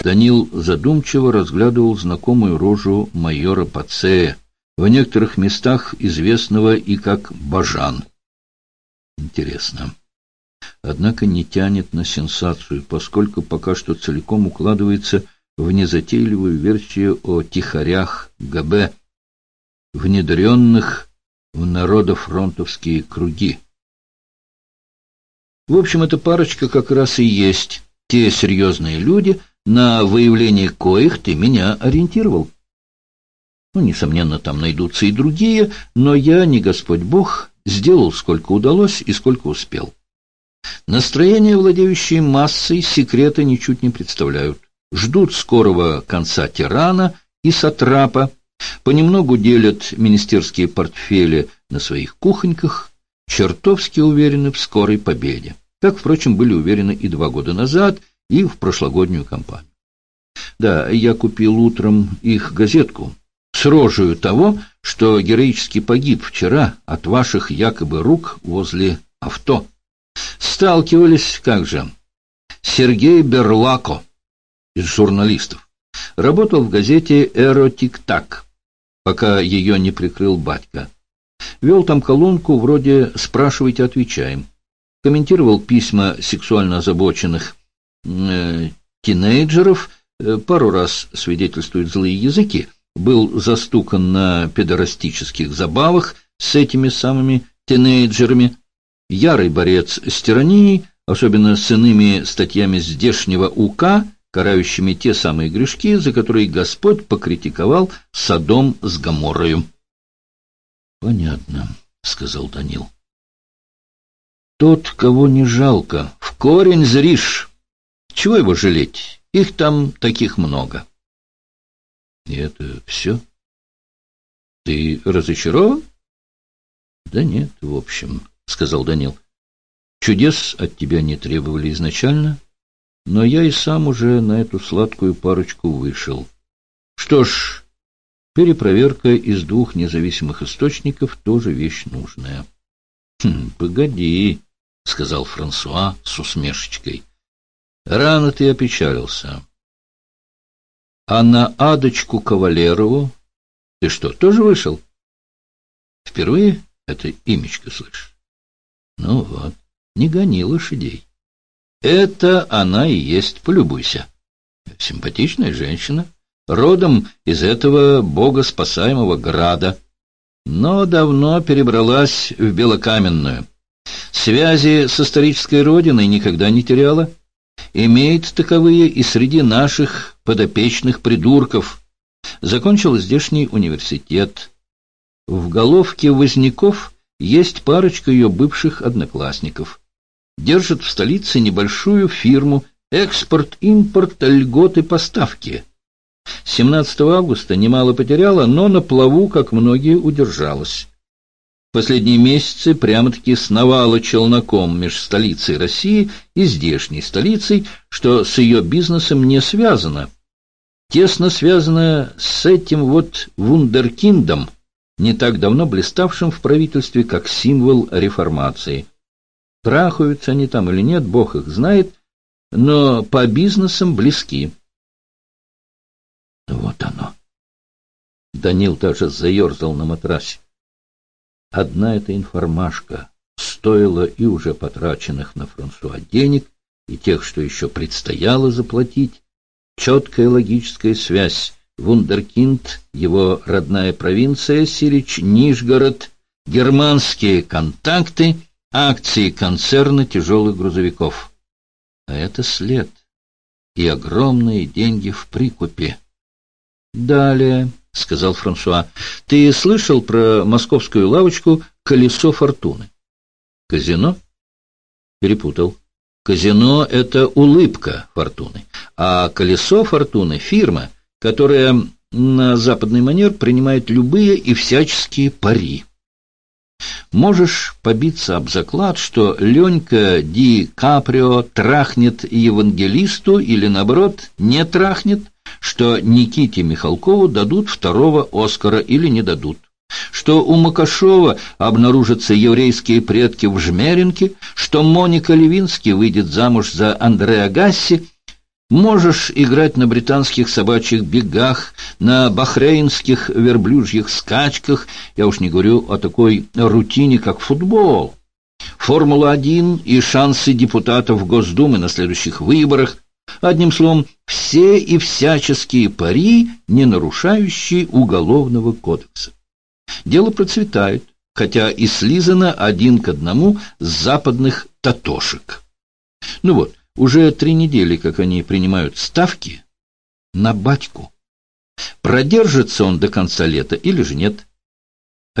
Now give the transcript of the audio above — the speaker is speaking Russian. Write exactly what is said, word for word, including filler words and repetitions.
Данил задумчиво разглядывал знакомую рожу майора Пацея, в некоторых местах известного и как Бажан. Интересно. Однако не тянет на сенсацию, поскольку пока что целиком укладывается в незатейливую версию о тихарях ГБ, внедренных в народофронтовские круги. В общем, эта парочка как раз и есть те серьезные люди, на выявление коих ты меня ориентировал. Ну, несомненно, там найдутся и другие, но я, не Господь Бог, сделал сколько удалось и сколько успел. Настроения, владеющие массой, секрета ничуть не представляют. Ждут скорого конца тирана и сатрапа, понемногу делят министерские портфели на своих кухоньках, чертовски уверены в скорой победе. Как, впрочем, были уверены и два года назад, и в прошлогоднюю кампанию. Да, я купил утром их газетку с рожею того, что героически погиб вчера от ваших якобы рук возле авто. Сталкивались, как же, Сергей Берлако из журналистов. Работал в газете «Эротик-так», пока ее не прикрыл батька. Вел там колонку вроде «Спрашивайте, отвечаем». Комментировал письма сексуально озабоченных э, тинейджеров, э, пару раз свидетельствуют злые языки, был застукан на педорастических забавах с этими самыми тинейджерами, ярый борец с тиранией, особенно с иными статьями здешнего УК, карающими те самые грешки, за которые Господь покритиковал Содом с Гоморрою. — Понятно, — сказал Данил. — Тот, кого не жалко, в корень зришь. Чего его жалеть? Их там таких много. — И это все? — Ты разочарован? — Да нет, в общем, — сказал Данил. — Чудес от тебя не требовали изначально, но я и сам уже на эту сладкую парочку вышел. Что ж, перепроверка из двух независимых источников тоже вещь нужная. — Хм, погоди, — сказал Франсуа с усмешечкой. — Рано ты опечалился. — А на Адочку Кавалерову ты что, тоже вышел? — Впервые это имечко слышишь? — Ну вот, не гони лошадей. Это она и есть, полюбуйся. Симпатичная женщина, родом из этого богоспасаемого града, но давно перебралась в Белокаменную. Связи с исторической родиной никогда не теряла. Имеет таковые и среди наших подопечных придурков. Закончила здешний университет. В головке Возняков есть парочка ее бывших одноклассников. Держит в столице небольшую фирму «Экспорт-импорт, льготы, поставки». семнадцатого августа немало потеряла, но на плаву, как многие, удержалась. В последние месяцы прямо-таки сновала челноком меж столицей России и здешней столицей, что с ее бизнесом не связано. Тесно связано с этим вот вундеркиндом, не так давно блиставшим в правительстве как символ реформации. Трахаются они там или нет, бог их знает, но по бизнесам близки. Вот оно. Данил даже заерзал на матрасе. Одна эта информашка стоила и уже потраченных на Франсуа денег, и тех, что еще предстояло заплатить. Четкая логическая связь. Вундеркинд, его родная провинция, Сирич, Нижгород, германские контакты, акции концерна тяжелых грузовиков. А это след. И огромные деньги в прикупе. Далее, — сказал Франсуа, — ты слышал про московскую лавочку «Колесо фортуны»? Казино? Перепутал. Казино — это улыбка фортуны, а «Колесо фортуны» — фирма, которая на западный манер принимает любые и всяческие пари. Можешь побиться об заклад, что Ленька Ди Каприо трахнет евангелисту или, наоборот, не трахнет, что Никите Михалкову дадут второго Оскара или не дадут, что у Макашова обнаружатся еврейские предки в Жмеринке, что Моника Левински выйдет замуж за Андреа Гасси. Можешь играть на британских собачьих бегах, на бахрейнских верблюжьих скачках, я уж не говорю о такой рутине, как футбол, Формула-один и шансы депутатов Госдумы на следующих выборах. Одним словом, все и всяческие пари, не нарушающие Уголовного кодекса. Дело процветает, хотя и слизано один к одному с западных татошек. Ну вот, уже три недели, как они принимают ставки на батьку. Продержится он до конца лета или же нет?